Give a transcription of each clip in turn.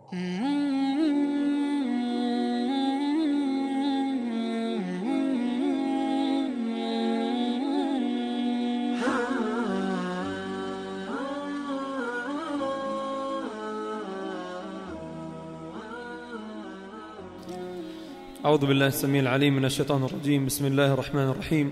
أعوذ بالله السميع العليم من الشيطان الرجيم. بسم الله الرحمن الرحيم.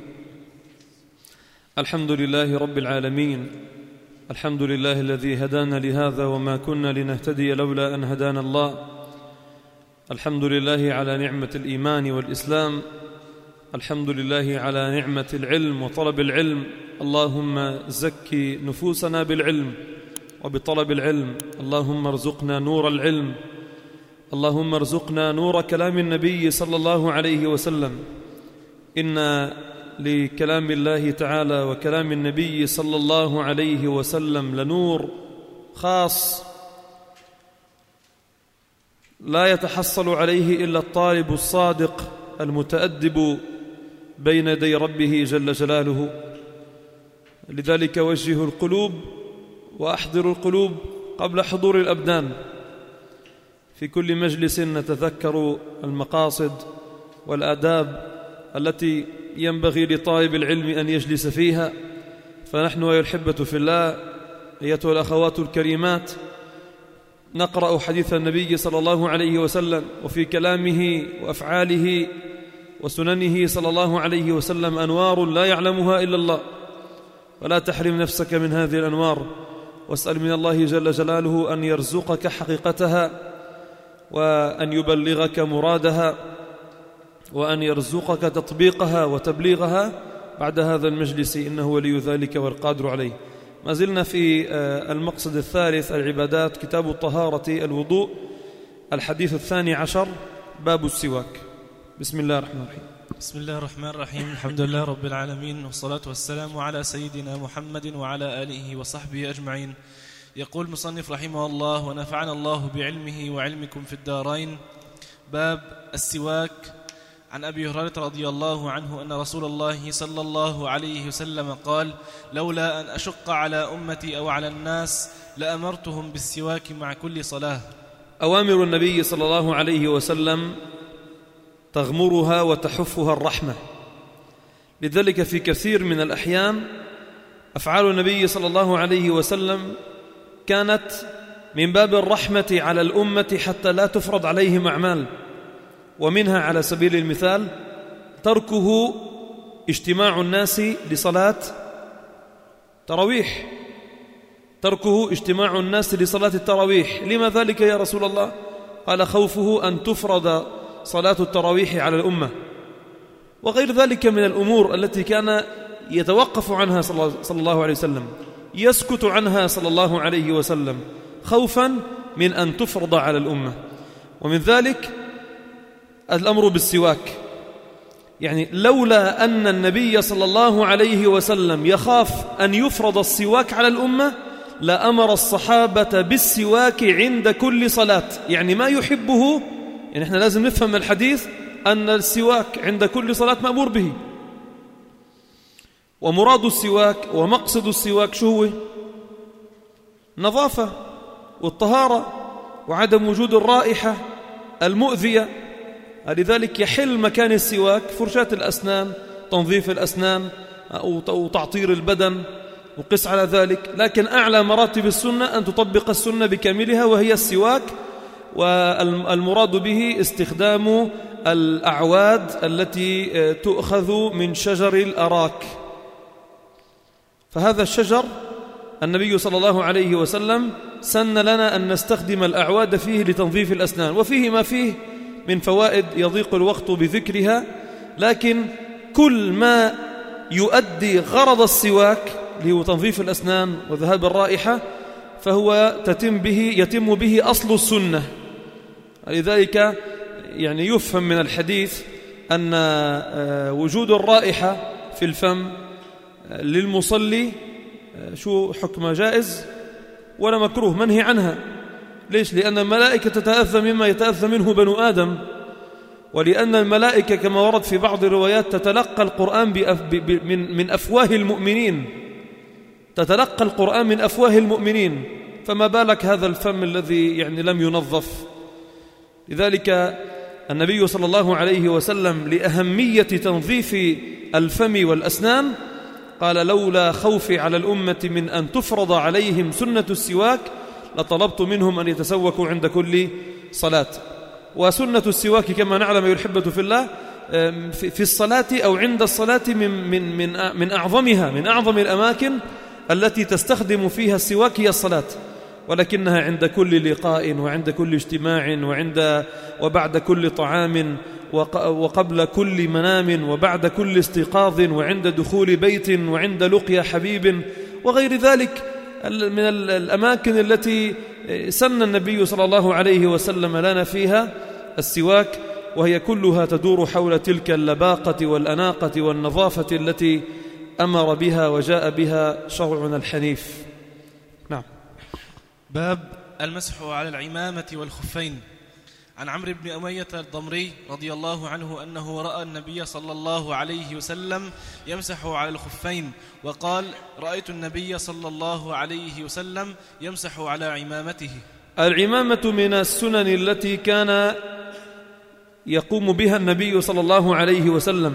الحمد لله رب العالمين. الحمد لله الذي هدانا لهذا وما كنا لنهتدي لولا أن هدانا الله. الحمد لله على نعمة الإيمان والإسلام. الحمد لله على نعمة العلم وطلب العلم. اللهم زكي نفوسنا بالعلم وبطلب العلم. اللهم ارزقنا نور العلم. اللهم ارزقنا نور كلام النبي صلى الله عليه وسلم. إن لكلام الله تعالى وكلام النبي صلى الله عليه وسلم لنور خاص لا يتحصل عليه إلا الطالب الصادق المتأدب بين يدي ربه جل جلاله. لذلك وجهوا القلوب وأحضروا القلوب قبل حضور الأبدان. في كل مجلس نتذكر المقاصد والآداب التي ينبغي لطالب العلم أن يجلس فيها. فنحن أيها الأحبة في الله، أيتها الأخوات الكريمات، نقرأ حديث النبي صلى الله عليه وسلم، وفي كلامه وأفعاله وسننه صلى الله عليه وسلم أنوار لا يعلمها إلا الله. ولا تحرم نفسك من هذه الأنوار، واسأل من الله جل جلاله أن يرزقك حقيقتها، وأن يبلغك مرادها، وأن يرزقك تطبيقها وتبليغها بعد هذا المجلس، إنه ولي ذلك والقادر عليه. ما زلنا في المقصد الثالث، العبادات، كتاب الطهارة، الوضوء، الحديث 12، باب السواك. بسم الله الرحمن الرحيم. بسم الله الرحمن الرحيم. الحمد لله رب العالمين، والصلاة والسلام على سيدنا محمد وعلى آله وصحبه أجمعين. يقول المصنف رحمه الله: ونفعنا الله بعلمه وعلمكم في الدارين. باب السواك. عن أبي هريرة رضي الله عنه أن رسول الله صلى الله عليه وسلم قال: لولا أن أشق على أمتي أو على الناس لأمرتهم بالسواك مع كل صلاة. أوامر النبي صلى الله عليه وسلم تغمرها وتحفها الرحمة. لذلك في كثير من الأحيان أفعال النبي صلى الله عليه وسلم كانت من باب الرحمة على الأمة حتى لا تفرض عليهم أعمال. ومنها على سبيل المثال تركه اجتماع الناس لصلاة تراويح. تركه اجتماع الناس لصلاة التراويح. لما ذلك يا رسول الله؟ قال: خوفه أن تفرض صلاة التراويح على الأمة. وغير ذلك من الأمور التي كان يتوقف عنها صلى الله عليه وسلم، يسكت عنها صلى الله عليه وسلم خوفا من أن تفرض على الأمة. ومن ذلك الأمر بالسواك. يعني لولا أن النبي صلى الله عليه وسلم يخاف أن يفرض السواك على الأمة لأمر الصحابة بالسواك عند كل صلاة. يعني ما يحبه، يعني احنا لازم نفهم الحديث أن السواك عند كل صلاة مأمور به. ومراد السواك ومقصد السواك شو هو؟ نظافة والطهارة وعدم وجود الرائحة المؤذية. لذلك يحل مكان السواك فرشاة الأسنان، تنظيف الأسنان أو تعطير البدن، وقس على ذلك. لكن أعلى مراتب السنة أن تطبق السنة بكاملها، وهي السواك. والمراد به استخدام الأعواد التي تؤخذ من شجر الأراك. فهذا الشجر النبي صلى الله عليه وسلم سن لنا أن نستخدم الأعواد فيه لتنظيف الأسنان، وفيه ما فيه من فوائد يضيق الوقت بذكرها. لكن كل ما يؤدي غرض السواك اللي هو تنظيف الأسنان وذهاب الرائحة فهو يتم به أصل السنة. لذلك يعني يفهم من الحديث أن وجود الرائحة في الفم للمصلي شو حكم؟ جائز ولا مكروه، منهي عنها. ليش؟ لأن الملائكة تتأذى مما يتأذى منه بنو آدم، ولأن الملائكة كما ورد في بعض الروايات تتلقى القرآن من أفواه المؤمنين، تتلقى القرآن من أفواه المؤمنين. فما بالك هذا الفم الذي يعني لم ينظف. لذلك النبي صلى الله عليه وسلم لأهمية تنظيف الفم والأسنان قال: لولا خوفي على الأمة من أن تفرض عليهم سنة السواك لطلبت منهم أن يتسوكوا عند كل صلاة. وسنة السواك كما نعلم أيها الأحبة في الله في الصلاة أو عند الصلاة من أعظمها، من أعظم الأماكن التي تستخدم فيها السواك هي الصلاة، ولكنها عند كل لقاء وعند كل اجتماع وبعد كل طعام وقبل كل منام وبعد كل استيقاظ وعند دخول بيت وعند لقيا حبيب وغير ذلك من الأماكن التي سن النبي صلى الله عليه وسلم لنا فيها السواك، وهي كلها تدور حول تلك اللباقة والأناقة والنظافة التي أمر بها وجاء بها شرعنا الحنيف. نعم. باب المسح على العمامة والخفين. عن عمرو بن أمية الضمري رضي الله عنه أنه رأى النبي صلى الله عليه وسلم يمسح على الخفين، وقال: رأيت النبي صلى الله عليه وسلم يمسح على عمامته. العمامة من السنن التي كان يقوم بها النبي صلى الله عليه وسلم،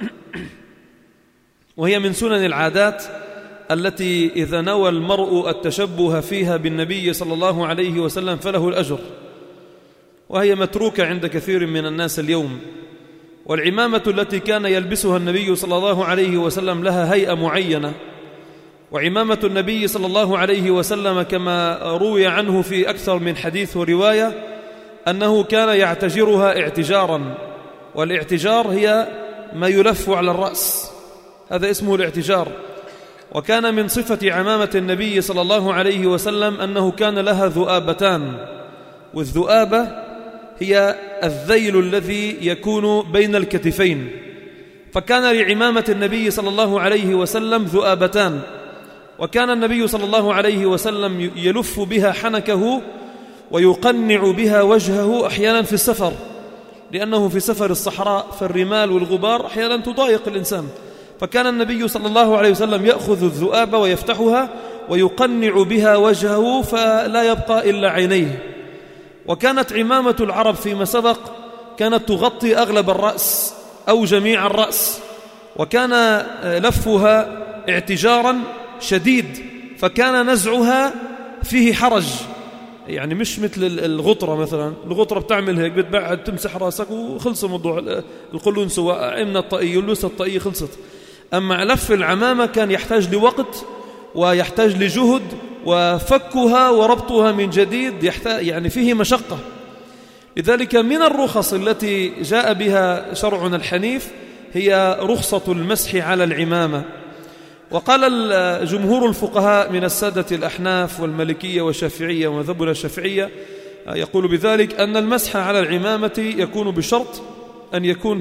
وهي من سنن العادات التي إذا نوى المرء التشبه فيها بالنبي صلى الله عليه وسلم فله الأجر، وهي متروكة عند كثير من الناس اليوم. والعمامة التي كان يلبسها النبي صلى الله عليه وسلم لها هيئة معينة، وعمامة النبي صلى الله عليه وسلم كما روي عنه في أكثر من حديث ورواية أنه كان يعتجرها اعتجارا، والاعتجار هي ما يلف على الرأس، هذا اسمه الاعتجار. وكان من صفة عمامة النبي صلى الله عليه وسلم أنه كان لها ذؤابتان، والذؤابة هي الذيل الذي يكون بين الكتفين، فكان لعمامة النبي صلى الله عليه وسلم ذؤابتان، وكان النبي صلى الله عليه وسلم يلف بها حنكه ويقنع بها وجهه أحيانا في السفر، لأنه في سفر الصحراء فالرمال والغبار أحيانا تضايق الإنسان، فكان النبي صلى الله عليه وسلم يأخذ الذؤاب ويفتحها ويقنع بها وجهه فلا يبقى إلا عينيه. وكانت عمامة العرب فيما سبق كانت تغطي أغلب الرأس أو جميع الرأس، وكان لفها اعتجارا شديد، فكان نزعها فيه حرج، يعني مش مثل الغطرة مثلا. الغطرة بتعمل هيك، بتبعد تمسح راسك وخلص الموضوع، القلون سواء عمنا الطاقية يلبس الطاقية خلصت. أما لف العمامة كان يحتاج لوقت ويحتاج لجهد، وفكها وربطها من جديد يحتاج يعني فيه مشقة. لذلك من الرخص التي جاء بها شرعنا الحنيف هي رخصة المسح على العمامة. وقال جمهور الفقهاء من السادة الأحناف والمالكية والشافعية ومذهبنا الشافعية يقول بذلك أن المسح على العمامة يكون بشرط أن يكون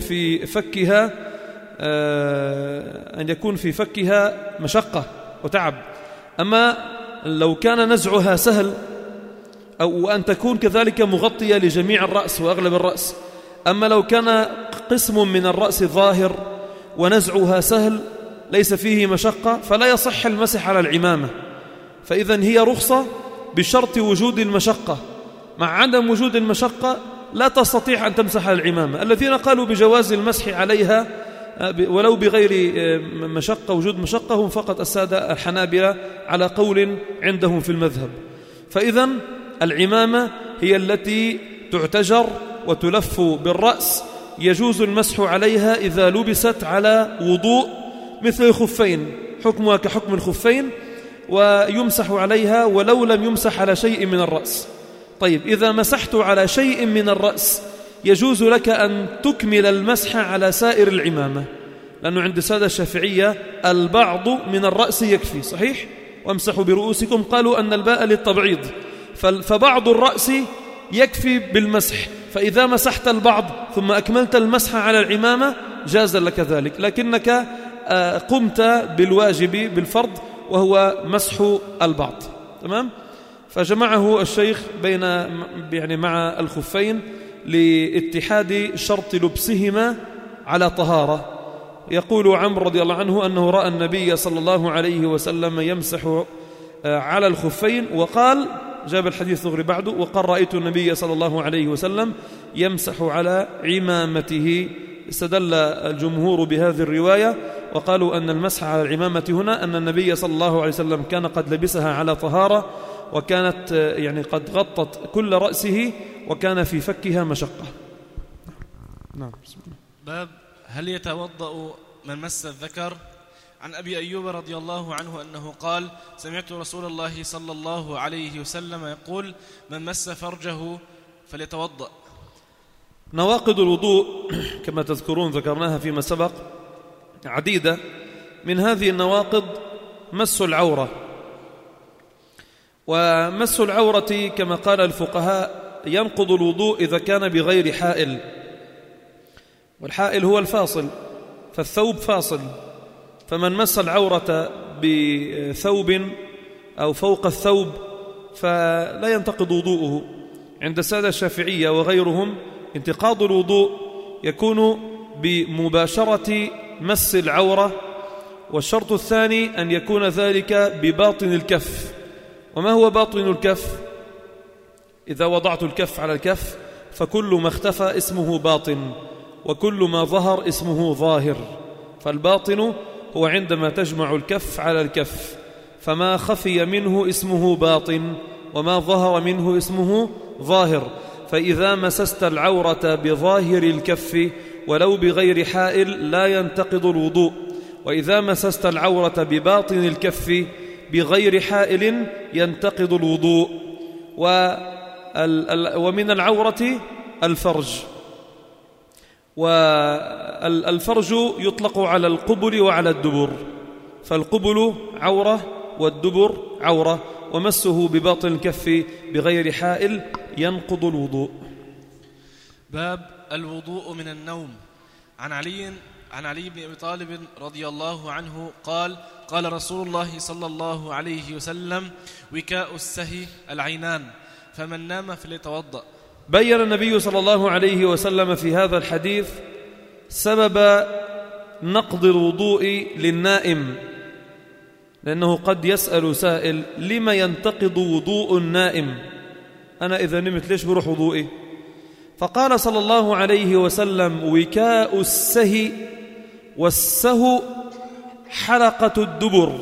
في فكها مشقة وتعب. أما لو كان نزعها سهل أو أن تكون كذلك مغطية لجميع الرأس وأغلب الرأس، أما لو كان قسم من الرأس ظاهر ونزعها سهل ليس فيه مشقة فلا يصح المسح على العمامة. فإذن هي رخصة بشرط وجود المشقة، مع عدم وجود المشقة لا تستطيع أن تمسح على العمامة. الذين قالوا بجواز المسح عليها ولو بغير مشقة وجود مشقة هم فقط السادة الحنابلة على قول عندهم في المذهب. فإذن العمامة هي التي تعتجر وتلف بالرأس، يجوز المسح عليها إذا لبست على وضوء مثل الخفين، حكمها كحكم الخفين، ويمسح عليها ولو لم يمسح على شيء من الرأس. طيب، إذا مسحت على شيء من الرأس يجوز لك أن تكمل المسح على سائر العمامة، لأنه عند السادة الشافعية البعض من الرأس يكفي، صحيح؟ وامسحوا برؤوسكم، قالوا أن الباء للتبعيض، فبعض الرأس يكفي بالمسح، فإذا مسحت البعض ثم أكملت المسح على العمامة جاز لك ذلك، لكنك قمت بالواجب بالفرض وهو مسح البعض. تمام؟ فجمعه الشيخ بين يعني مع الخفين لاتحاد شرط لبسهما على طهارة. يقول عمرو رضي الله عنه أنه رأى النبي صلى الله عليه وسلم يمسح على الخفين، وقال جاب الحديث دغري بعده وقال رأيت النبي صلى الله عليه وسلم يمسح على عمامته. استدل الجمهور بهذه الرواية وقالوا أن المسح على العمامة هنا أن النبي صلى الله عليه وسلم كان قد لبسها على طهارة، وكانت يعني قد غطت كل رأسه، وكان في فكها مشقة. نعم. باب هل يتوضأ من مس الذكر؟ عن أبي أيوب رضي الله عنه أنه قال: سمعت رسول الله صلى الله عليه وسلم يقول: من مس فرجه فليتوضأ. نواقض الوضوء كما تذكرون ذكرناها فيما سبق عديدة. من هذه النواقض مس العورة. ومس العورة كما قال الفقهاء ينقض الوضوء إذا كان بغير حائل، والحائل هو الفاصل، فالثوب فاصل، فمن مس العورة بثوب أو فوق الثوب فلا ينتقض وضوءه. عند السادة الشافعية وغيرهم انتقاض الوضوء يكون بمباشرة مس العورة، والشرط الثاني أن يكون ذلك بباطن الكف. وما هو باطن الكف؟ إذا وضعت الكف على الكف فكل ما اختفى اسمه باطن، وكل ما ظهر اسمه ظاهر. فالباطن هو عندما تجمع الكف على الكف، فما خفي منه اسمه باطن، وما ظهر منه اسمه ظاهر. فإذا مسست العورة بظاهر الكف ولو بغير حائل لا ينتقض الوضوء، وإذا مسست العورة بباطن الكف بغير حائل ينتقض الوضوء. ومن العورة الفرج، والفرج يطلق على القبل وعلى الدبر، فالقبل عورة والدبر عورة، ومسه بباطن الكف بغير حائل ينقض الوضوء. باب الوضوء من النوم. عن علي بن أبي طالب رضي الله عنه قال: قال رسول الله صلى الله عليه وسلم: وكاء السهي العينان، فمن نام فليتوضأ. بين النبي صلى الله عليه وسلم في هذا الحديث سبب نقض الوضوء للنائم، لأنه قد يسأل سائل: لما ينتقض وضوء النائم؟ أنا إذا نمت ليش بروح وضوئي؟ فقال صلى الله عليه وسلم: وكاء السهي، والسهو حلقة الدبر،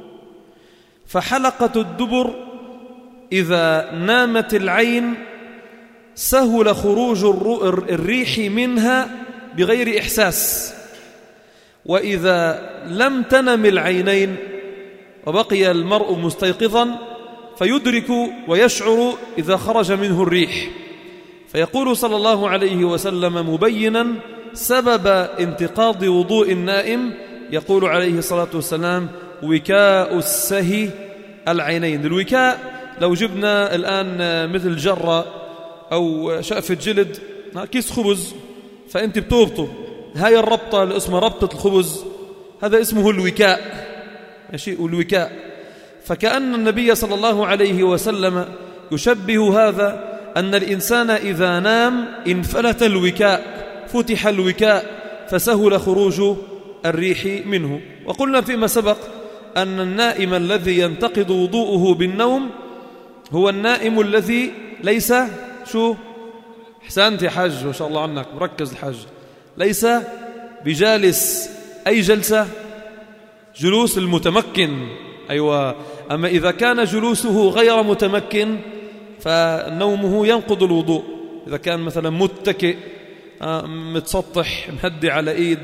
فحلقة الدبر إذا نامت العين سهل خروج الريح منها بغير إحساس، وإذا لم تنم العينين وبقي المرء مستيقظا فيدرك ويشعر إذا خرج منه الريح. فيقول صلى الله عليه وسلم مبينا سبب انتقاض وضوء النائم، يقول عليه الصلاة والسلام: وكاء السهي العينين. الوكاء لو جبنا الآن مثل جرة أو شقفة جلد، كيس خبز، فأنت بتربطه، هاي الربطة اللي اسمها ربطة الخبز، هذا اسمه الوكاء. ماشي، الوكاء. فكأن النبي صلى الله عليه وسلم يشبه هذا أن الإنسان إذا نام انفلت الوكاء، فتح الوكاء، فسهل خروج الريح منه. وقلنا فيما سبق أن النائم الذي ينتقض وضوءه بالنوم هو النائم الذي ليس أحسنت يا حاج، ما شاء الله عنك مركز الحاج، ليس بجالس أي جلسة، جلوس المتمكن. أيوة. أما إذا كان جلوسه غير متمكن فنومه ينقض الوضوء. إذا كان مثلا متكئ، متسطح، مهدي على إيد،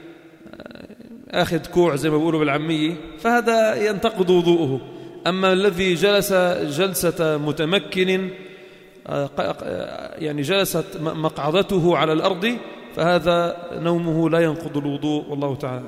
أخذ كوع زي ما بيقولوا بالعامية، فهذا ينتقض وضوءه. أما الذي جلس جلسة متمكن، يعني جلست مقعدته على الأرض، فهذا نومه لا ينقض الوضوء، والله تعالى.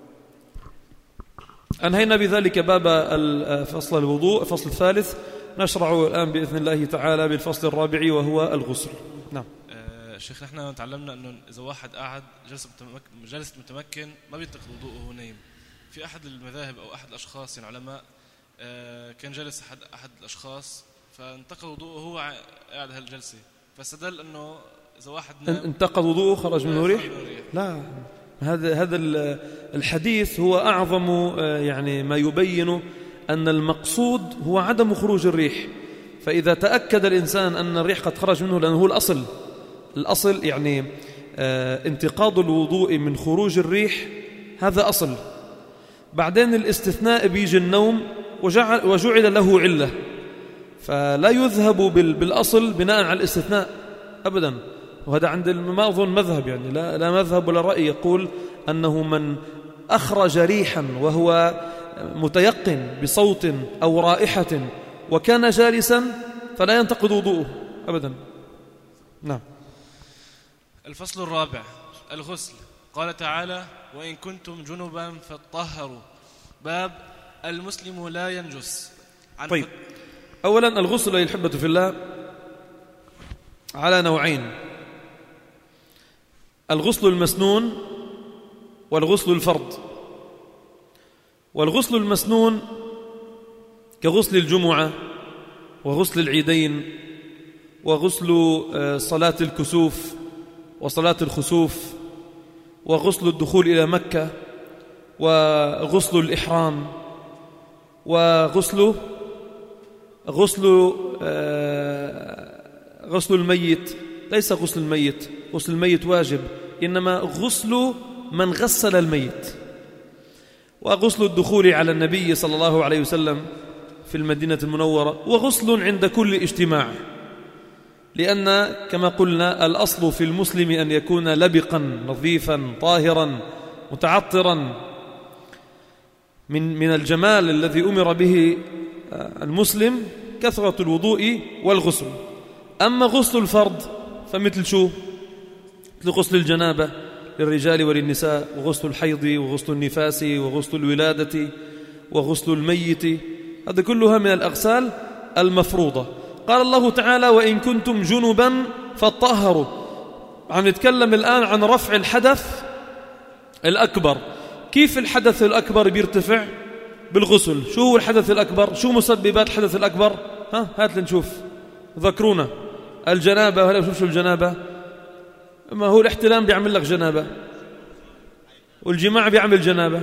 أنهينا بذلك باب فصل الوضوء. الفصل الثالث نشرع الآن بإذن الله تعالى بالفصل الرابع وهو الغسل. نعم. شيخ، نحن تعلمنا أنه إذا واحد قاعد جلسة متمكن ما بينتقض وضوءه وهو نايم. في أحد المذاهب أو أحد الأشخاص يعني علماء كان جالس أحد الأشخاص فانتقض وضوءه وهو قاعد هالجلسة، فاستدل أنه إذا واحد نام انتقض وضوءه خرج منه ريح. لا، هذا الحديث هو أعظم يعني ما يبين أن المقصود هو عدم خروج الريح. فإذا تأكد الإنسان أن الريح قد خرج منه، لأنه هو الأصل يعني انتقاض الوضوء من خروج الريح، هذا أصل. بعدين الاستثناء بيجي النوم وجعل له علة، فلا يذهب بالأصل بناء على الاستثناء أبدا. وهذا عند ما أظن مذهب، يعني لا مذهب ولا رأي يقول أنه من أخرج ريحا وهو متيقن بصوت أو رائحة وكان جالسا فلا ينتقض وضوءه أبدا. نعم. الفصل الرابع: الغسل. قال تعالى: وإن كنتم جنبا فاطهروا. باب المسلم لا ينجس. طيب، أولا الغسل أيها الأحبة في الله على نوعين: الغسل المسنون والغسل الفرض. والغسل المسنون كغسل الجمعة وغسل العيدين وغسل صلاة الكسوف وصلاة الخسوف وغسل الدخول إلى مكة وغسل الإحرام وغسل الميت. ليس غسل الميت، غسل الميت واجب، إنما غسل من غسل الميت. وغسل الدخول على النبي صلى الله عليه وسلم في المدينة المنورة، وغسل عند كل اجتماع، لأن كما قلنا الأصل في المسلم أن يكون لبقا نظيفا طاهرا متعطرا من الجمال الذي أمر به المسلم كثرة الوضوء والغسل. أما غسل الفرض فمثل شو؟ مثل غسل الجنابة للرجال وللنساء، وغسل الحيض وغسل النفاس وغسل الولادة وغسل الميت، هذا كلها من الأغسال المفروضة. قال الله تعالى: وإن كنتم جنبا فاطهروا. عم نتكلم الآن عن رفع الحدث الأكبر. كيف الحدث الأكبر بيرتفع؟ بالغسل. شو هو الحدث الأكبر؟ شو مسببات الحدث الأكبر؟ هات لنشوف، ذكرونا. الجنابة. هلا شوف شو الجنابة؟ ما هو الاحتلام بيعمل لك جنابة، والجماع بيعمل جنابة،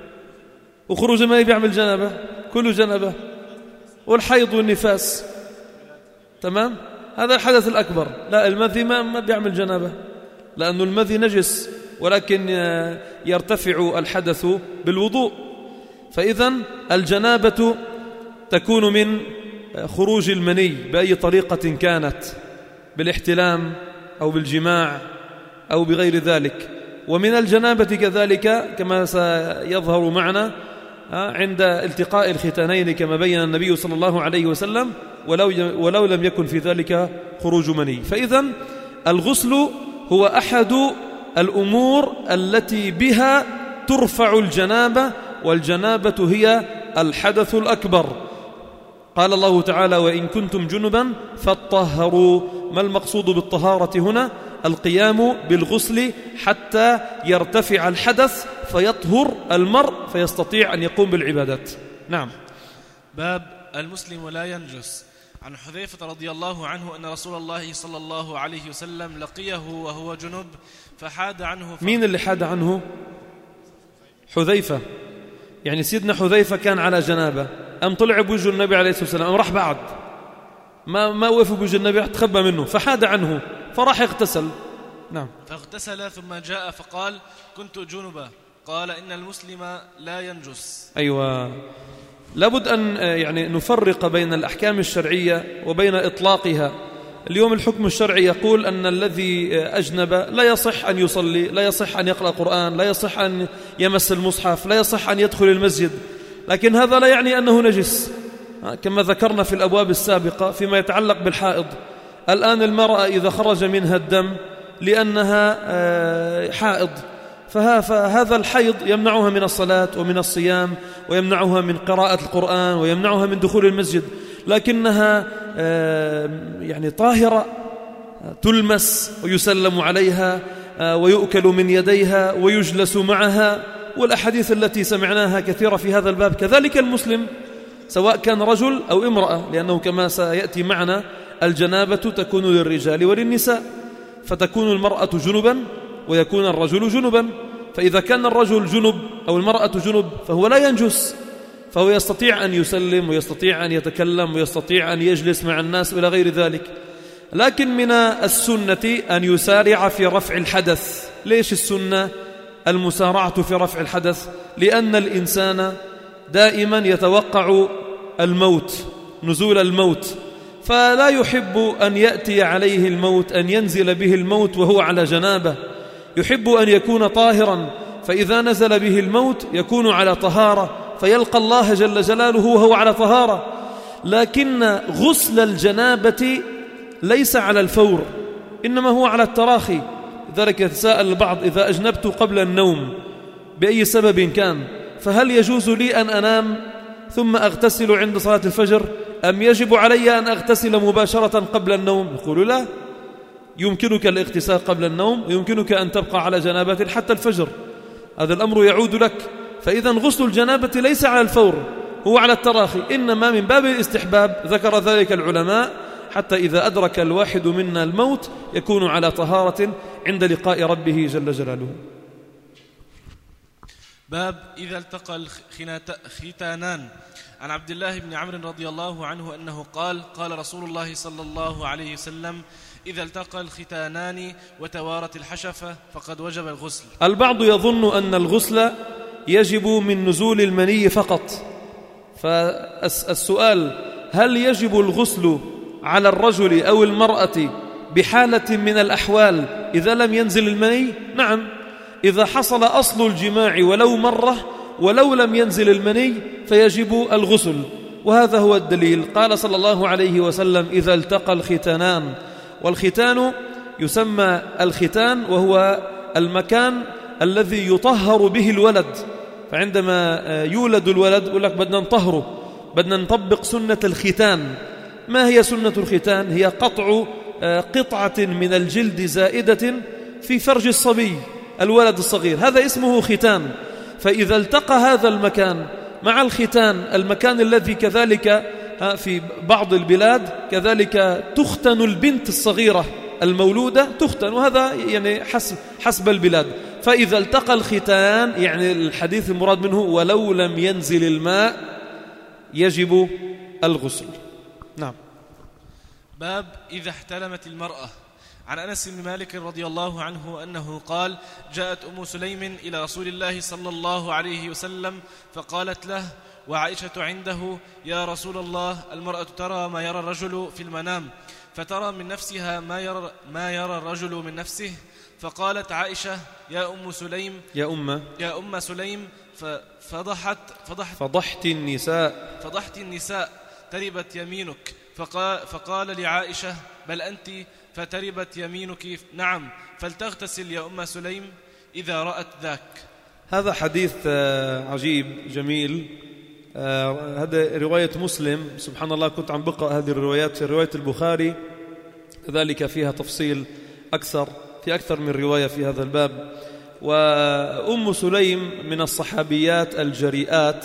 وخروج الماء بيعمل جنابة، كله جنابة، والحيض والنفاس. تمام؟ هذا الحدث الأكبر. لا، المذي ما بيعمل جنابة، لأنه المذي نجس، ولكن يرتفع الحدث بالوضوء. فإذن الجنابة تكون من خروج المني بأي طريقة كانت، بالاحتلام أو بالجماع أو بغير ذلك. ومن الجنابة كذلك كما سيظهر معنا عند التقاء الختانين كما بين النبي صلى الله عليه وسلم، ولو لم يكن في ذلك خروج مني. فإذن الغسل هو أحد الأمور التي بها ترفع الجنابة، والجنابة هي الحدث الأكبر. قال الله تعالى: وإن كنتم جنبا فاطهروا. ما المقصود بالطهارة هنا؟ القيام بالغسل حتى يرتفع الحدث فيطهر المرء فيستطيع أن يقوم بالعبادات. نعم. باب المسلم لا ينجس. عن حذيفة رضي الله عنه أن رسول الله صلى الله عليه وسلم لقيه وهو جنب فحاد عنه. مين اللي حاد عنه؟ حذيفة. يعني سيدنا حذيفة كان على جنابة، أم طلع بوجه النبي عليه الصلاة والسلام، أم راح بعد ما وقف بوجه النبي، تخبى منه فحاد عنه فراح يغتسل. نعم. فاغتسل ثم جاء فقال: كنت جنبا. قال: إن المسلم لا ينجس. أيوة، لابد أن يعني نفرق بين الأحكام الشرعية وبين إطلاقها. اليوم الحكم الشرعي يقول أن الذي أجنب لا يصح أن يصلي، لا يصح أن يقرأ قرآن، لا يصح أن يمس المصحف، لا يصح أن يدخل المسجد، لكن هذا لا يعني أنه نجس، كما ذكرنا في الأبواب السابقة فيما يتعلق بالحائض. الآن المرأة إذا خرج منها الدم لأنها حائض، فهذا الحيض يمنعها من الصلاة ومن الصيام، ويمنعها من قراءة القرآن، ويمنعها من دخول المسجد، لكنها يعني طاهرة، تلمس ويسلم عليها ويؤكل من يديها ويجلس معها، والأحاديث التي سمعناها كثيرة في هذا الباب. كذلك المسلم سواء كان رجل أو امرأة، لأنه كما سيأتي معنا الجنابة تكون للرجال وللنساء، فتكون المرأة جنبا ويكون الرجل جنبا. فإذا كان الرجل جنب أو المرأة جنب فهو لا ينجس، فهو يستطيع أن يسلم ويستطيع أن يتكلم ويستطيع أن يجلس مع الناس إلى غير ذلك. لكن من السنة أن يسارع في رفع الحدث. ليش السنة المسارعة في رفع الحدث؟ لأن الإنسان دائما يتوقع الموت، نزول الموت، فلا يحب أن يأتي عليه الموت، أن ينزل به الموت وهو على جنابه، يحب أن يكون طاهرا، فإذا نزل به الموت يكون على طهارة فيلقى الله جل جلاله وهو على طهارة. لكن غسل الجنابة ليس على الفور، إنما هو على التراخي. لذلك يتساءل البعض: إذا أجنبت قبل النوم بأي سبب كان، فهل يجوز لي أن أنام ثم أغتسل عند صلاة الفجر، أم يجب علي أن أغتسل مباشرة قبل النوم؟ يقول لا، يمكنك الاغتسال قبل النوم ويمكنك أن تبقى على جنابة حتى الفجر، هذا الأمر يعود لك. فإذا غسل الجنابة ليس على الفور، هو على التراخي، إنما من باب الاستحباب، ذكر ذلك العلماء، حتى إذا أدرك الواحد منا الموت يكون على طهارة عند لقاء ربه جل جلاله. باب إذا التقى الختانان. عن عبد الله بن عمرو رضي الله عنه أنه قال: قال رسول الله صلى الله عليه وسلم: إذا التقى الختانان وتوارت الحشفة فقد وجب الغسل. البعض يظن أن الغسل يجب من نزول المني فقط، فالسؤال: هل يجب الغسل على الرجل أو المرأة بحالة من الأحوال إذا لم ينزل المني؟ نعم، إذا حصل أصل الجماع ولو مرة ولو لم ينزل المني فيجب الغسل، وهذا هو الدليل. قال صلى الله عليه وسلم: إذا التقى الختانان. والختان يسمى الختان وهو المكان الذي يطهر به الولد، فعندما يولد الولد يقول لك بدنا نطهره، بدنا نطبق سنة الختان. ما هي سنة الختان؟ هي قطع قطعة من الجلد زائدة في فرج الصبي الولد الصغير، هذا اسمه ختان. فإذا التقى هذا المكان مع الختان، المكان الذي كذلك في بعض البلاد كذلك تختن البنت الصغيرة المولودة تختن، وهذا يعني حسب البلاد. فإذا التقى الختان يعني الحديث المراد منه ولو لم ينزل الماء يجب الغسل. نعم. باب إذا احتلمت المرأة. عن أنس بن مالك رضي الله عنه أنه قال: جاءت أم سليم إلى رسول الله صلى الله عليه وسلم فقالت له وعائشة عنده: يا رسول الله، المرأة ترى ما يرى الرجل في المنام، فترى من نفسها ما يرى الرجل من نفسه. فقالت عائشة: يا أم سليم فضحت النساء تربت يمينك. فقال لعائشة: بل أنت فتربت يمينك. نعم، فلتغتسل يا أم سليم إذا رأت ذاك. هذا حديث عجيب جميل. هذا رواية مسلم. سبحان الله، كنت عم بقرأ هذه الروايات في رواية البخاري كذلك فيها تفصيل في أكثر من رواية في هذا الباب. وأم سليم من الصحابيات الجريئات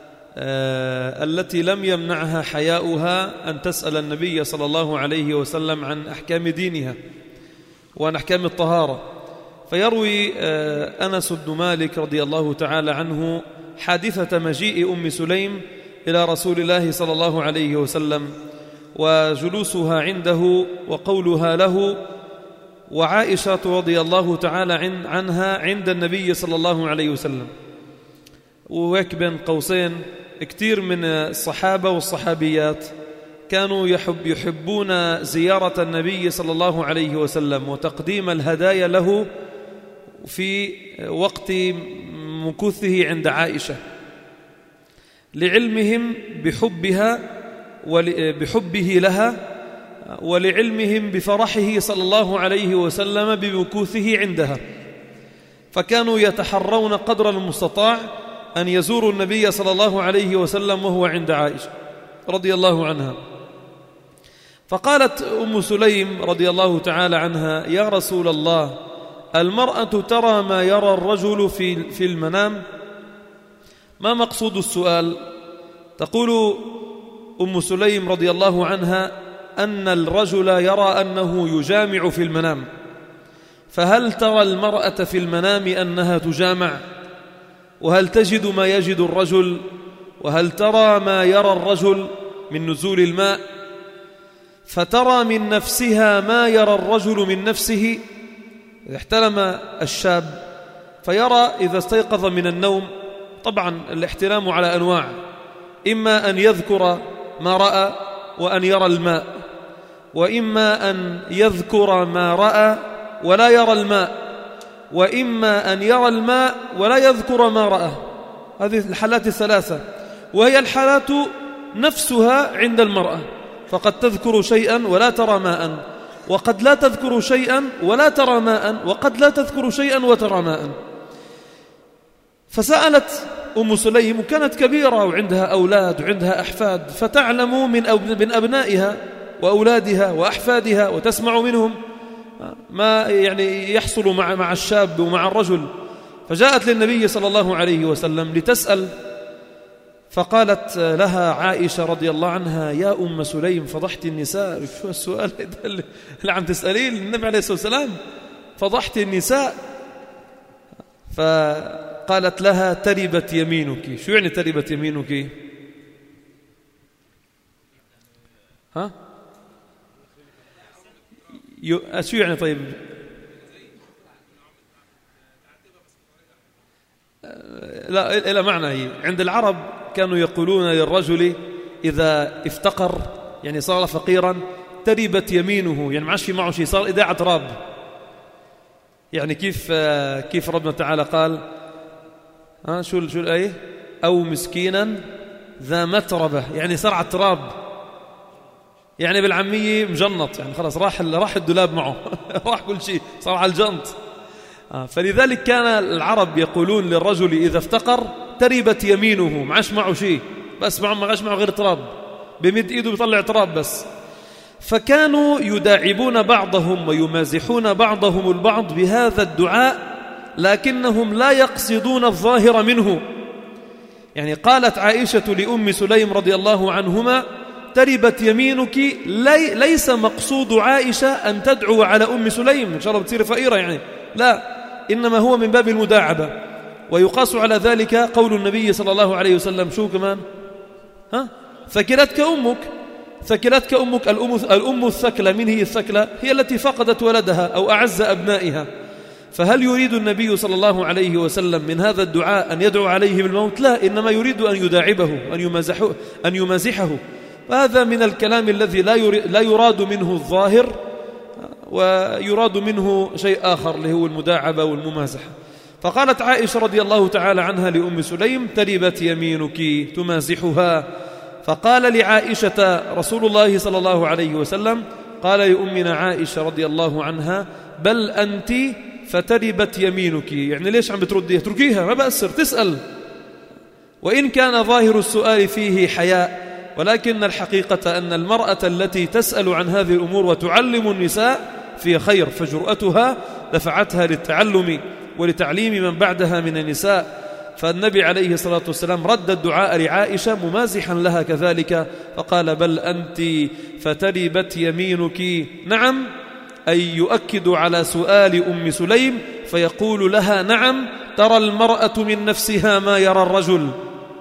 التي لم يمنعها حياؤها أن تسأل النبي صلى الله عليه وسلم عن أحكام دينها وعن أحكام الطهارة. فيروي أنس بن مالك رضي الله تعالى عنه حادثة مجيء أم سليم إلى رسول الله صلى الله عليه وسلم وجلوسها عنده وقولها له، وعائشة رضي الله تعالى عنها عند النبي صلى الله عليه وسلم. وهيك بين قوسين كثير من الصحابة والصحابيات كانوا يحبون زيارة النبي صلى الله عليه وسلم وتقديم الهدايا له في وقت مكوثه عند عائشة، لعلمهم بحبه لها ولعلمهم بفرحه صلى الله عليه وسلم بمكوثه عندها، فكانوا يتحرون قدر المستطاع أن يزوروا النبي صلى الله عليه وسلم وهو عند عائشة رضي الله عنها. فقالت أم سليم رضي الله تعالى عنها: يا رسول الله، المرأة ترى ما يرى الرجل في المنام. ما مقصود السؤال؟ تقول أم سليم رضي الله عنها أن الرجل يرى أنه يجامع في المنام، فهل ترى المرأة في المنام أنها تجامع؟ وهل تجد ما يجد الرجل وهل ترى ما يرى الرجل من نزول الماء؟ فترى من نفسها ما يرى الرجل من نفسه. إذا احتلم الشاب فيرى إذا استيقظ من النوم، طبعا الاحتلام على أنواع، إما أن يذكر ما رأى وأن يرى الماء، وإما أن يذكر ما رأى ولا يرى الماء، وإما أن يرى الماء ولا يذكر ما رأى. هذه الحالات الثلاثة، وهي الحالات نفسها عند المرأة، فقد تذكر شيئا ولا ترى ماء، وقد لا تذكر شيئا ولا ترى ماء، وقد لا تذكر شيئا وترى ماء. فسألت أم سليم، وكانت كبيرة وعندها أولاد وعندها أحفاد، فتعلم من أبنائها وأولادها وأحفادها، وتسمع منهم ما يعني يحصل مع الشاب ومع الرجل. فجاءت للنبي صلى الله عليه وسلم لتسأل، فقالت لها عائشة رضي الله عنها: يا أم سليم فضحت النساء. شو السؤال اللي عم تسأليه للنبي عليه الصلاة والسلام؟ فضحت النساء. فقالت لها: تربت يمينك. شو يعني تربت يمينك؟ ها؟ شو يعني؟ طيب لا إلى معنى. هي عند العرب كانوا يقولون للرجل إذا افتقر، يعني صار فقيرا، تربت يمينه، يعني ما عادش في معه شيء، صار إذاعة تراب. يعني كيف ربنا تعالى قال شو الآية؟ أو مسكينا ذا متربة، يعني صار على التراب، يعني بالعامية مجنط، يعني خلاص راح الدولاب معه راح كل شيء، صار على الجنط. فلذلك كان العرب يقولون للرجل إذا افتقر: تربت يمينه، ما عاش معه شيء، بس ما عاش معه غير تراب، بمد إيده بيطلع تراب بس. فكانوا يداعبون بعضهم ويمازحون بعضهم البعض بهذا الدعاء، لكنهم لا يقصدون الظاهر منه. يعني قالت عائشة لأم سليم رضي الله عنهما: تربت يمينك، ليس مقصود عائشة أن تدعو على أم سليم إن شاء الله بتصير فقيرة، يعني لا، إنما هو من باب المداعبة. ويقاس على ذلك قول النبي صلى الله عليه وسلم: شو كمان؟ ثكلتك أمك. ثكلتك أمك. الأم الثكلة، من هي الثكلة؟ هي التي فقدت ولدها أو أعز أبنائها. فهل يريد النبي صلى الله عليه وسلم من هذا الدعاء أن يدعو عليه بالموت؟ لا، إنما يريد أن يداعبه، أن يمازحه. وهذا من الكلام الذي لا يراد منه الظاهر، ويراد منه شيء آخر اللي هو المداعبة والممازحة. فقالت عائشة رضي الله تعالى عنها لأم سليم: تربت يمينك، تمازحها. فقال لعائشة رسول الله صلى الله عليه وسلم، قال لأمنا عائشة رضي الله عنها: بل أنت فتربت يمينك. يعني ليش عم بترديها؟ تركيها، ما بأسر، تسأل. وإن كان ظاهر السؤال فيه حياء، ولكن الحقيقة أن المرأة التي تسأل عن هذه الأمور وتعلم النساء في خير، فجرأتها دفعتها للتعلم ولتعليم من بعدها من النساء. فالنبي عليه الصلاة والسلام رد الدعاء لعائشة ممازحا لها كذلك، فقال: بل أنت فتربت يمينك. نعم، أي يؤكد على سؤال أم سليم، فيقول لها: نعم، ترى المرأة من نفسها ما يرى الرجل.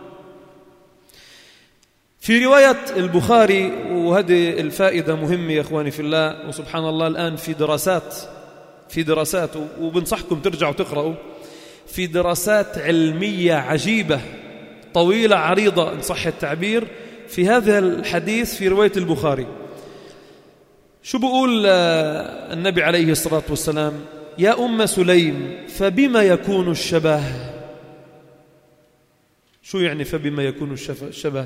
في رواية البخاري، وهذه الفائدة مهمة يا أخواني في الله، وسبحان الله الآن في دراسات وبنصحكم ترجعوا تقرأوا، في دراسات علمية عجيبة طويلة عريضة إن صح التعبير في هذا الحديث في رواية البخاري. شو بقول النبي عليه الصلاة والسلام؟ يا أم سليم فبما يكون الشبه؟ شو يعني فبما يكون الشبه؟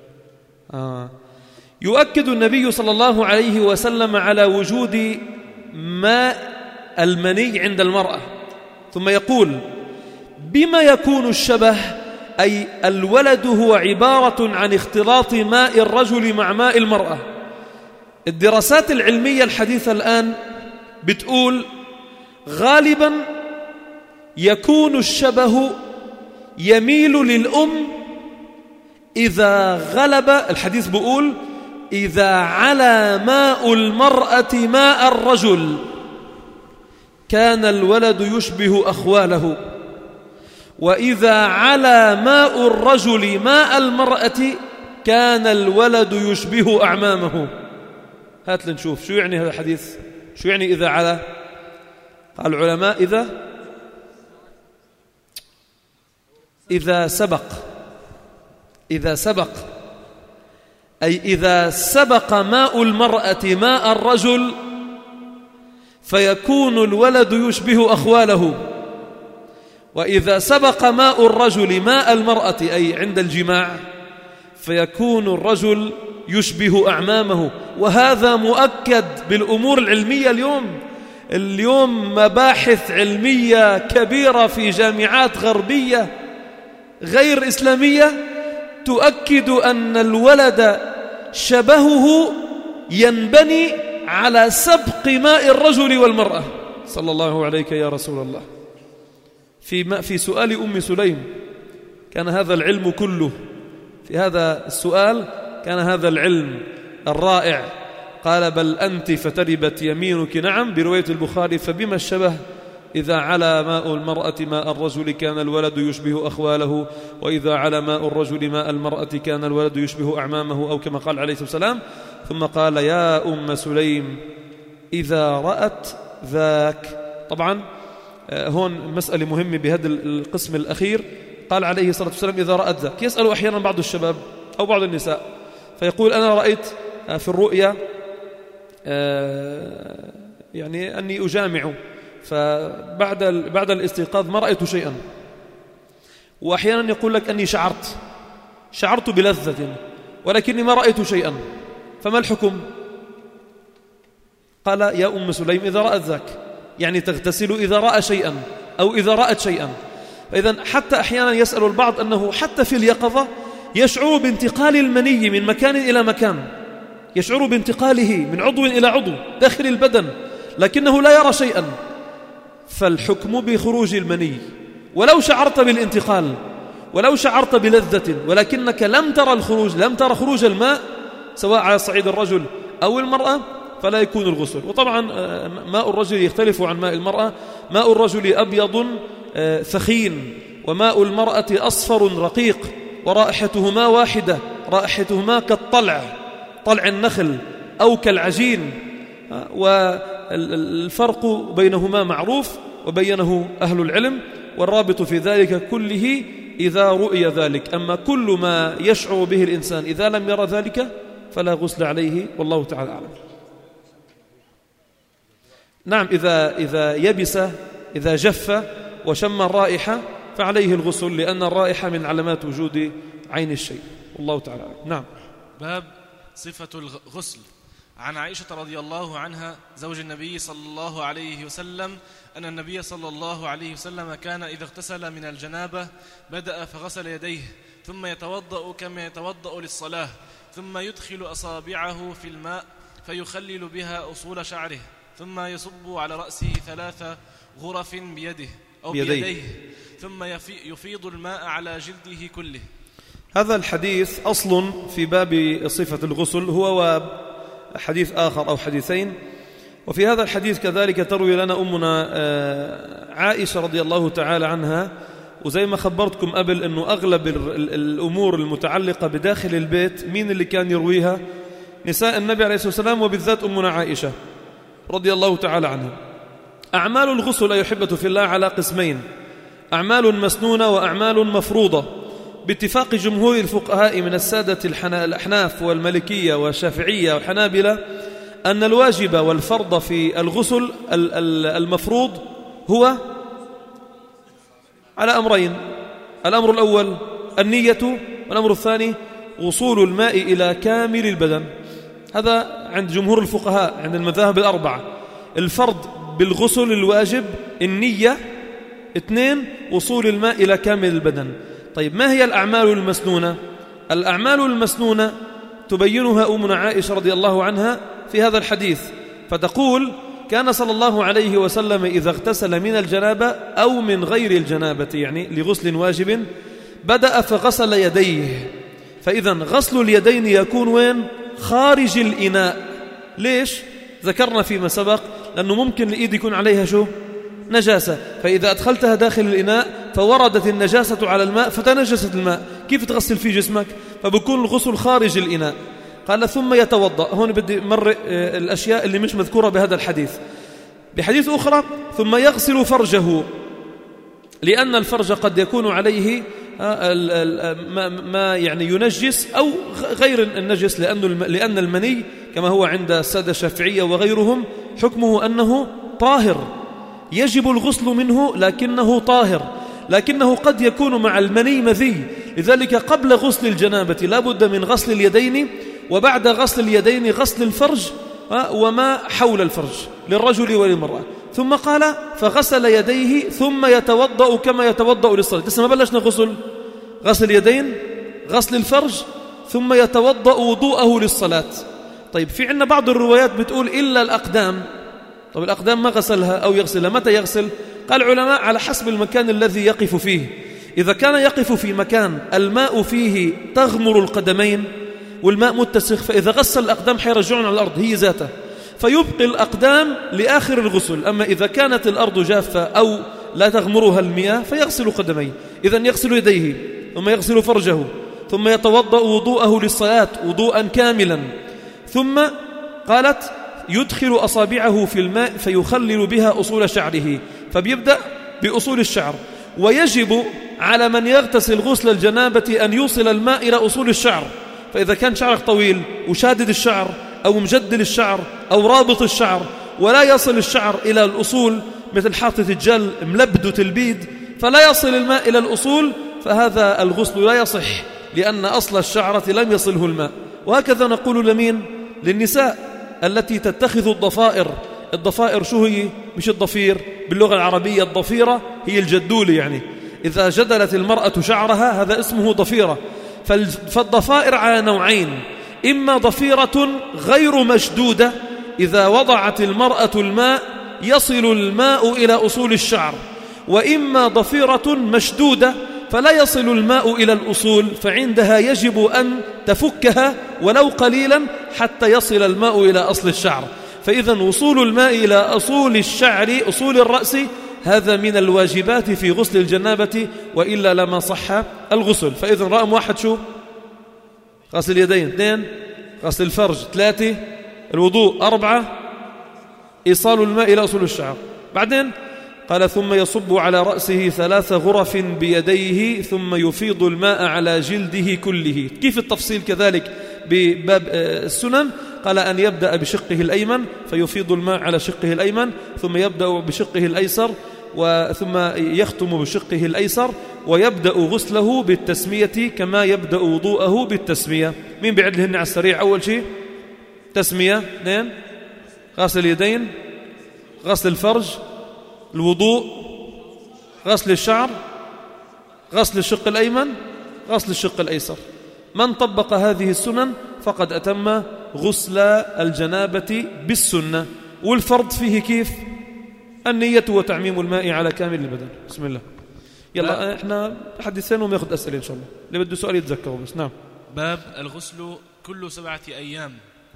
يؤكد النبي صلى الله عليه وسلم على وجود ماء المني عند المرأة، ثم يقول: بما يكون الشبه، أي الولد هو عبارة عن اختلاط ماء الرجل مع ماء المرأة. الدراسات العلمية الحديثة الآن بتقول غالبا يكون الشبه يميل للأم إذا غلب، الحديث بيقول: إذا علا ماء المرأة ماء الرجل كان الولد يشبه أخواله. وإذا علا ماء الرجل ماء المرأة كان الولد يشبه أعمامه. هات لنشوف شو يعني هذا الحديث. شو يعني إذا علا؟ قال العلماء إذا سبق أي إذا سبق ماء المرأة ماء الرجل فيكون الولد يشبه أخواله، وإذا سبق ماء الرجل ماء المرأة أي عند الجماع فيكون الرجل يشبه أعمامه. وهذا مؤكد بالأمور العلمية اليوم مباحث علمية كبيرة في جامعات غربية غير إسلامية تؤكد أن الولد شبهه ينبني على سبق ماء الرجل والمرأة. صلى الله عليك يا رسول الله. في سؤال أم سليم كان هذا العلم كله، في هذا السؤال كان هذا العلم الرائع. قال بل أنت فتربت يمينك. نعم، برواية البخاري فبما الشبه؟ إذا علا ماء المرأة ماء الرجل كان الولد يشبه أخواله، وإذا علا ماء الرجل ماء المرأة كان الولد يشبه أعمامه، أو كما قال عليه الصلاة والسلام. ثم قال يا أم سليم إذا رأت ذاك. طبعا هون مسألة مهمة بهذا القسم الأخير. قال عليه الصلاة والسلام إذا رأت ذاك. يسأل أحيانا بعض الشباب أو بعض النساء فيقول أنا رأيت في الرؤيا يعني أني أجامع، فبعد الاستيقاظ ما رأيت شيئا. وأحيانا يقول لك أني شعرت بلذة ولكني ما رأيت شيئا، فما الحكم؟ قال يا أم سليم إذا رأت ذاك، يعني تغتسل إذا رأى شيئا أو إذا رأت شيئا. فإذا حتى أحيانا يسأل البعض أنه حتى في اليقظة يشعر بانتقال المني من مكان إلى مكان، يشعر بانتقاله من عضو إلى عضو داخل البدن، لكنه لا يرى شيئا. فالحكم بخروج المني، ولو شعرت بالانتقال ولو شعرت بلذة ولكنك لم ترى خروج الماء سواء على صعيد الرجل أو المرأة فلا يكون الغسل. وطبعا ماء الرجل يختلف عن ماء المرأة. ماء الرجل أبيض ثخين، وماء المرأة أصفر رقيق، ورائحتهما واحدة، رائحتهما كالطلع، طلع النخل أو كالعجين، والفرق بينهما معروف وبينه أهل العلم، والرابط في ذلك كله إذا رؤي ذلك. أما كل ما يشعر به الإنسان إذا لم يرى ذلك فلا غسل عليه، والله تعالى أعلم. نعم، إذا يبس، إذا جف وشم الرائحة فعليه الغسل، لأن الرائحة من علامات وجود عين الشيء، والله تعالى أعلم. نعم. باب صفة الغسل. عن عائشة رضي الله عنها زوج النبي صلى الله عليه وسلم أن النبي صلى الله عليه وسلم كان إذا اغتسل من الجنابة بدأ فغسل يديه، ثم يتوضأ كما يتوضأ للصلاة، ثم يدخل أصابعه في الماء فيخلل بها أصول شعره، ثم يصب على رأسه 3 غرف بيديه ثم يفيض الماء على جلده كله. هذا الحديث أصل في باب صفة الغسل، هو حديث آخر أو حديثين. وفي هذا الحديث كذلك تروي لنا أمنا عائشة رضي الله تعالى عنها. وزي ما خبرتكم قبل أنه أغلب الأمور المتعلقة بداخل البيت مين اللي كان يرويها؟ نساء النبي عليه الصلاة والسلام، وبالذات أمنا عائشة رضي الله تعالى عنها. أعمال الغسل أيها الأحبة في الله على قسمين: أعمال مسنونة وأعمال مفروضة. باتفاق جمهور الفقهاء من السادة الأحناف والمالكية والشافعية والحنابلة أن الواجب والفرض في الغسل المفروض هو على أمرين: الأمر الأول النية، والأمر الثاني وصول الماء إلى كامل البدن. هذا عند جمهور الفقهاء عند المذاهب الأربعة. الفرض بالغسل الواجب النية، 2 وصول الماء إلى كامل البدن. طيب، ما هي الأعمال المسنونة؟ الأعمال المسنونة تبينها أمنا عائشة رضي الله عنها في هذا الحديث، فتقول: كان صلى الله عليه وسلم إذا اغتسل من الجنابة أو من غير الجنابة، يعني لغسل واجب، بدأ فغسل يديه. فإذا غسل اليدين يكون وين؟ خارج الإناء. ليش؟ ذكرنا فيما سبق لأنه ممكن الإيد يكون عليها شو؟ نجاسة، فإذا أدخلتها داخل الإناء فوردت النجاسة على الماء فتنجست الماء، كيف تغسل فيه جسمك؟ فبكون الغسل خارج الإناء. قال ثم يتوضأ. هون بدي مرق الأشياء اللي مش مذكورة بهذا الحديث. بحديث أخرى ثم يغسل فرجه، لأن الفرج قد يكون عليه ما يعني ينجس أو غير النجس، لأن المني كما هو عند السادة الشافعية وغيرهم حكمه أنه طاهر، يجب الغسل منه لكنه طاهر، لكنه قد يكون مع المني مذي. لذلك قبل غسل الجنابة لا بد من غسل اليدين، وبعد غسل اليدين غسل الفرج وما حول الفرج للرجل وللمرأة. ثم قال فغسل يديه ثم يتوضأ كما يتوضأ للصلاة. لسه ما بلشنا غسل اليدين، غسل الفرج، ثم يتوضأ وضوءه للصلاة. طيب في عندنا بعض الروايات بتقول إلا الأقدام. طب الأقدام ما غسلها أو يغسلها، متى يغسل؟ قال العلماء على حسب المكان الذي يقف فيه. إذا كان يقف في مكان الماء فيه تغمر القدمين والماء متسخ، فإذا غسل الأقدام حيرجعون على الأرض هي ذاتها، فيبقي الأقدام لآخر الغسل. أما إذا كانت الأرض جافة أو لا تغمرها المياه فيغسل قدميه. إذن يغسل يديه ثم يغسل فرجه ثم يتوضأ وضوءه للصلاة وضوءا كاملا. ثم قالت يدخل أصابعه في الماء فيخلل بها أصول شعره، فبيبدأ بأصول الشعر. ويجب على من يغتسل غسل الجنابة أن يوصل الماء إلى أصول الشعر. فإذا كان شعرك طويل وشادد الشعر أو مجدل الشعر أو رابط الشعر ولا يصل الشعر إلى الأصول، مثل حاطة الجل ملبد تلبيد، فلا يصل الماء إلى الأصول، فهذا الغسل لا يصح، لأن أصل الشعرة لم يصله الماء. وهكذا نقول لمين؟ للنساء التي تتخذ الضفائر. الضفائر شو هي؟ مش الضفير باللغة العربية، الضفيرة هي الجدولة، يعني إذا جدلت المرأة شعرها هذا اسمه ضفيرة. فالضفائر على نوعين: إما ضفيرة غير مشدودة، إذا وضعت المرأة الماء يصل الماء إلى أصول الشعر، وإما ضفيرة مشدودة فلا يصل الماء إلى الأصول، فعندها يجب أن تفكها ولو قليلا حتى يصل الماء إلى أصل الشعر. فإذا وصول الماء إلى أصول الشعر، أصول الرأس، هذا من الواجبات في غسل الجنابة، وإلا لما صح الغسل. فإذا رقم 1 شو؟ غسل اليدين. 2 غسل الفرج. 3 الوضوء. 4 إيصال الماء إلى أصول الشعر. بعدين قال ثم يصب على رأسه 3 غرف بيديه ثم يفيض الماء على جلده كله. كيف التفصيل كذلك بباب السنن؟ قال أن يبدأ بشقه الأيمن فيفيض الماء على شقه الأيمن، ثم يبدأ بشقه الأيسر، ثم يختم بشقه الأيسر، ويبدأ غسله بالتسمية كما يبدأ وضوءه بالتسمية. مين بيعد لهن على السريع؟ أول شيء تسمية. 2 غسل اليدين، غسل الفرج، الوضوء، غسل الشعر، غسل الشق الأيمن، غسل الشق الأيسر. من طبق هذه السنن فقد أتم غسل الجنابة بالسنة. والفرض فيه كيف؟ النية وتعميم الماء على كامل البدن. بسم الله. يلا احنا حديثين وما ياخذ أسئلة إن شاء الله، اللي بده سؤال يتذكره بس. نعم. باب الغسل كل 7 أيام.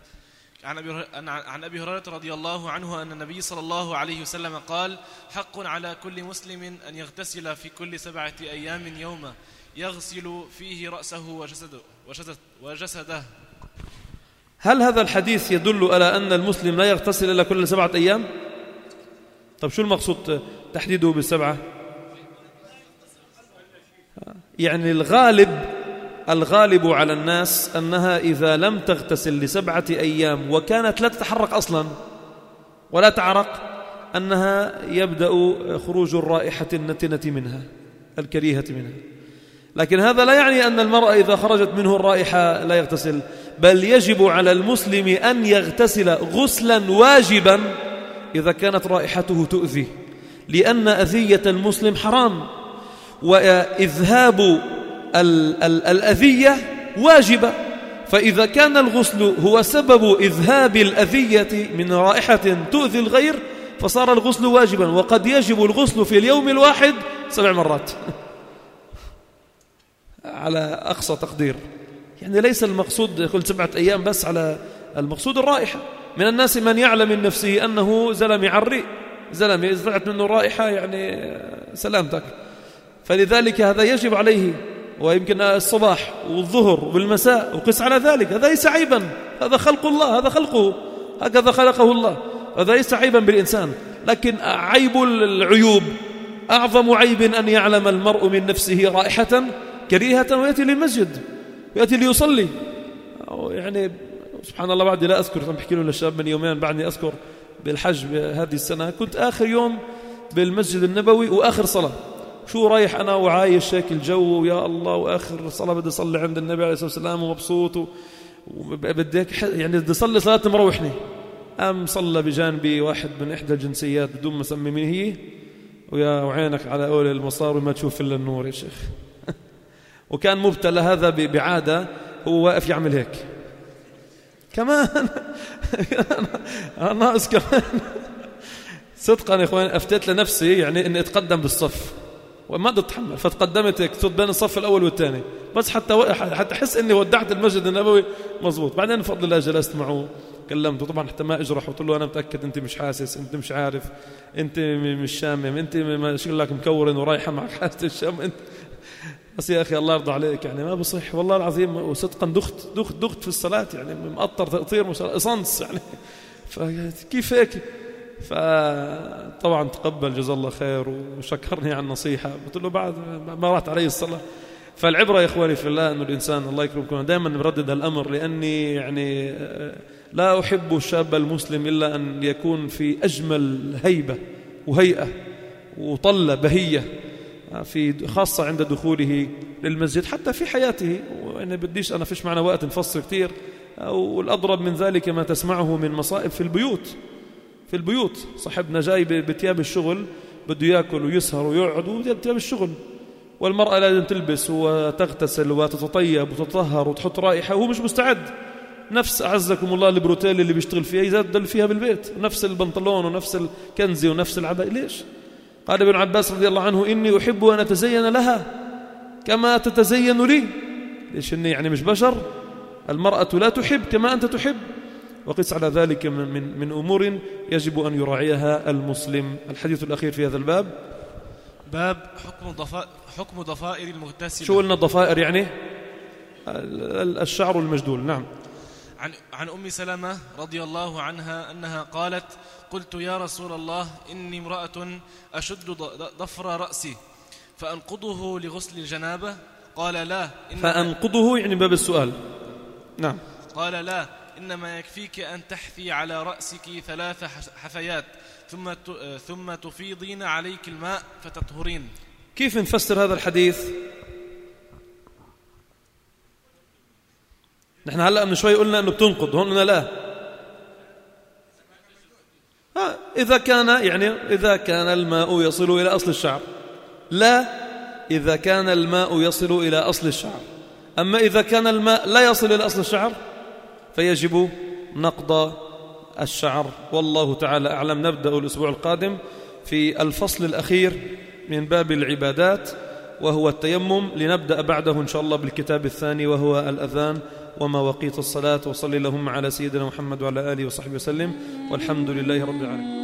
عن أبي هريرة رضي الله عنه أن النبي صلى الله عليه وسلم قال: حق على كل مسلم أن يغتسل في كل 7 أيام يوما يغسل فيه رأسه وجسده. هل هذا الحديث يدل على أن المسلم لا يغتسل إلا كل 7 أيام؟ طب شو المقصود تحديده ب7؟ يعني الغالب على الناس أنها إذا لم تغتسل ل7 أيام وكانت لا تتحرك أصلا ولا تعرق، أنها يبدأ خروج الرائحة النتنة منها، الكريهة منها. لكن هذا لا يعني أن المرأة إذا خرجت منه الرائحة لا يغتسل، بل يجب على المسلم أن يغتسل غسلا واجبا إذا كانت رائحته تؤذي، لأن أذية المسلم حرام، وإذهاب الأذية واجبة. فإذا كان الغسل هو سبب إذهاب الأذية من رائحة تؤذي الغير فصار الغسل واجبا. وقد يجب الغسل في اليوم الواحد 7 مرات على أقصى تقدير. يعني ليس المقصود كل 7 أيام بس، على المقصود الرائحة. من الناس من يعلم من نفسه أنه زلمة عري، زلمة إذا طلعت منه رائحة يعني سلامتك، فلذلك هذا يجب عليه، ويمكن الصباح والظهر والمساء، وقس على ذلك. هذا ليس عيبا، هذا خلق الله، هذا خلقه، هكذا خلقه الله، هذا ليس عيبا بالإنسان. لكن عيب العيوب أعظم عيب أن يعلم المرء من نفسه رائحة كريهة ويأتي للمسجد، ويأتي ليصلي. يعني سبحان الله، بعدي لا أذكر، بحكي له للشباب من يومين بعدني أذكر بالحج هذه السنة، كنت آخر يوم بالمسجد النبوي وآخر صلاة، شو رايح أنا وعايش هيك الجو يا الله، وآخر صلاة بدي أصلي عند النبي عليه الصلاة والسلام ومبسوط، وبدي يعني بدي أصلي صلاة مروحني. قام صلى بجانبي واحد من إحدى الجنسيات بدون ما أسمي مين هي، ويا وعينك على أول المصار ما تشوف إلا النور يا شيخ. وكان مبتلى هذا بعادة، هو واقف يعمل هيك كمان. ناقص كمان. صدقا يا إخوان أفتيت لنفسي يعني أني أتقدم بالصف وما بدي أتحمل، فتقدمت هيك صرت بين الصف الأول والثاني بس حتى أحس أني ودعت المسجد النبوي مزبوط. بعدين بفضل الله جلست معه كلمته، طبعا حتى ما أجرح، قلت له أنا متأكد أنت مش حاسس، أنت مش عارف، أنت مش شامم، أنت ما شغلك مكورن ورايحة معك حاسة الشام أنت. بس يا أخي الله يرضى عليك، يعني ما بصح والله العظيم، وصدقا دخت في الصلاة، يعني مقطر تقطير صنص يعني، فكيف هيك؟ فطبعا تقبل جزاه الله خير وشكرني على النصيحة. قلت له بعد ما راحت علي الصلاة. فالعبرة يا إخواني في الله أنه الإنسان الله يكرمكم دائما نردد الأمر، لأني يعني لا أحب الشاب المسلم إلا أن يكون في أجمل هيبة وهيئة وطلة بهية، في خاصة عند دخوله للمسجد، حتى في حياته. وأنا بديش أنا فيش معنا وقت نفصل كتير. والأضرب من ذلك ما تسمعه من مصائب في البيوت. صاحبنا جاي بتياب الشغل، بده يأكل ويسهر ويقعد وبتياب الشغل، والمرأة لازم تلبس وتغتسل وتتطيب وتطهر وتحط رائحة، وهو مش مستعد. نفس أعزكم الله البروتيل اللي بيشتغل فيها يزدل فيها بالبيت، نفس البنطلون ونفس الكنزي ونفس العباية. ليش؟ قال ابن عباس رضي الله عنه: إني أحب أن أتزين لها كما تتزين لي. ليش؟ إني يعني مش بشر، المرأة لا تحب كما أنت تحب. وقس على ذلك من أمور يجب أن يراعيها المسلم. الحديث الأخير في هذا الباب، باب حكم ضفائر المغتسل. شو قلنا ضفائر؟ يعني الشعر المجدول. نعم. عن أم سلمة رضي الله عنها أنها قالت: قلت يا رسول الله إني امرأة أشد ضفر رأسي فأنقضه لغسل الجنابة؟ قال لا. فأنقضه يعني باب السؤال. نعم. قال لا، إنما يكفيك أن تحثي على رأسك 3 حثيات ثم تفيضين عليك الماء فتطهرين. كيف نفسر هذا الحديث؟ نحن هلأ من شوي قلنا أنه بتنقض، هون قلنا لا. إذا كان الماء يصل إلى أصل الشعر، لا إذا كان الماء يصل إلى أصل الشعر. أما إذا كان الماء لا يصل إلى أصل الشعر فيجب نقض الشعر. والله تعالى أعلم. نبدأ الأسبوع القادم في الفصل الأخير من باب العبادات وهو التيمم، لنبدأ بعده إن شاء الله بالكتاب الثاني وهو الأذان ومواقيت الصلاة. وصلي اللهم على سيدنا محمد وعلى آله وصحبه وسلم، والحمد لله رب العالمين.